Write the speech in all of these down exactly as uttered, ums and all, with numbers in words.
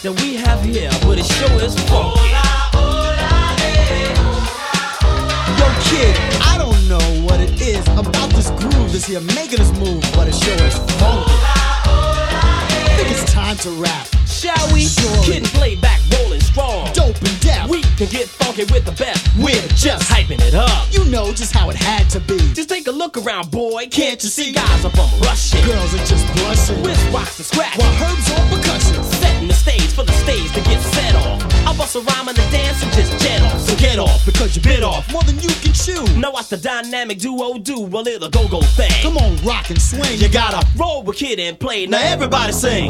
that we have here, but it sure is funky. Yo kid, I don't know what it is about this groove that's here making us move, but it sure is funky. I think it's time to rap. Shall we? Surely. Kid and play back, rolling strong. Dope and deaf. We can get funky with the best. We're just hyping it up. You know just how it had to be. Just take a look around, boy. Can't you see guys are from Russia? Girls are just blushing. With rocks to scratch. While Herb's on percussion. Setting the stage for the stage to get set off. I'll bust a rhyme and a dance and just jet off. So get off because you bit off more than you can chew. Now watch the dynamic duo do a little go-go thing. Come on, rock and swing. You gotta roll with Kid and Play. Now everybody sing.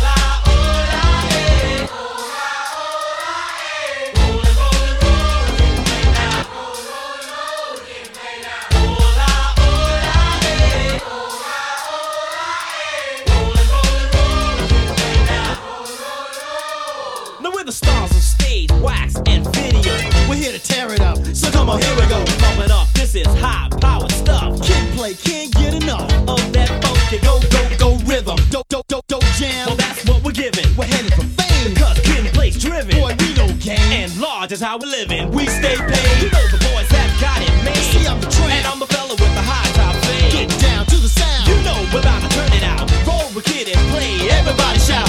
The stars of stage, wax, and video. We're here to tear it up, so come on, here we go. Pump it up, this is high power stuff. Kid and Play can't get enough of that funky go, go, go rhythm. Dope, dope, dope, dope jam. Well, that's what we're giving. We're headed for fame. Because Kid and Play's driven. Boy, we know game. And large is how we're living. We stay paid. You know the boys have got it made. See, I'm the tramp. And I'm the fella with the high top fade. Get down to the sound. You know we're about to turn it out. Roll with Kid and Play. Everybody shout.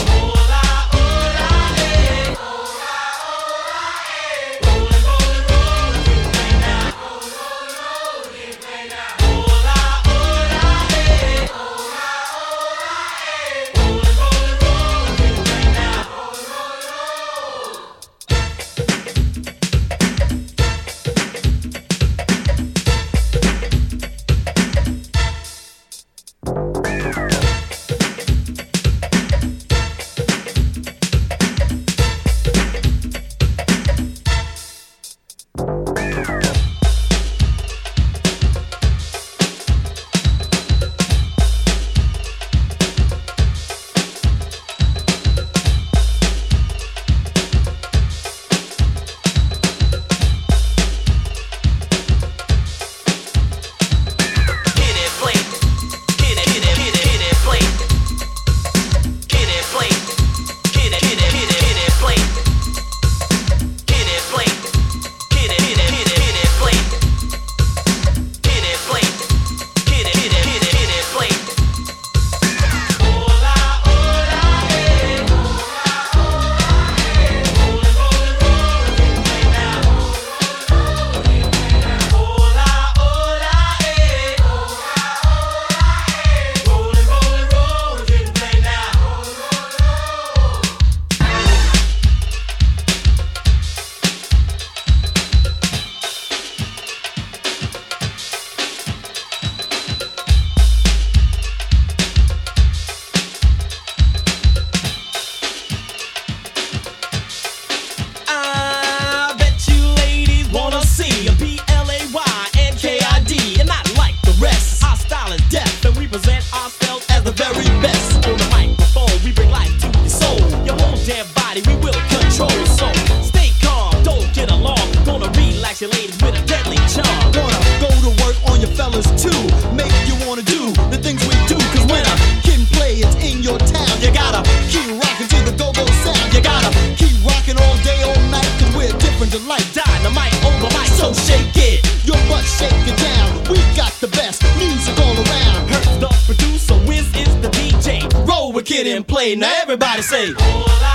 Kid and Play. Now everybody say.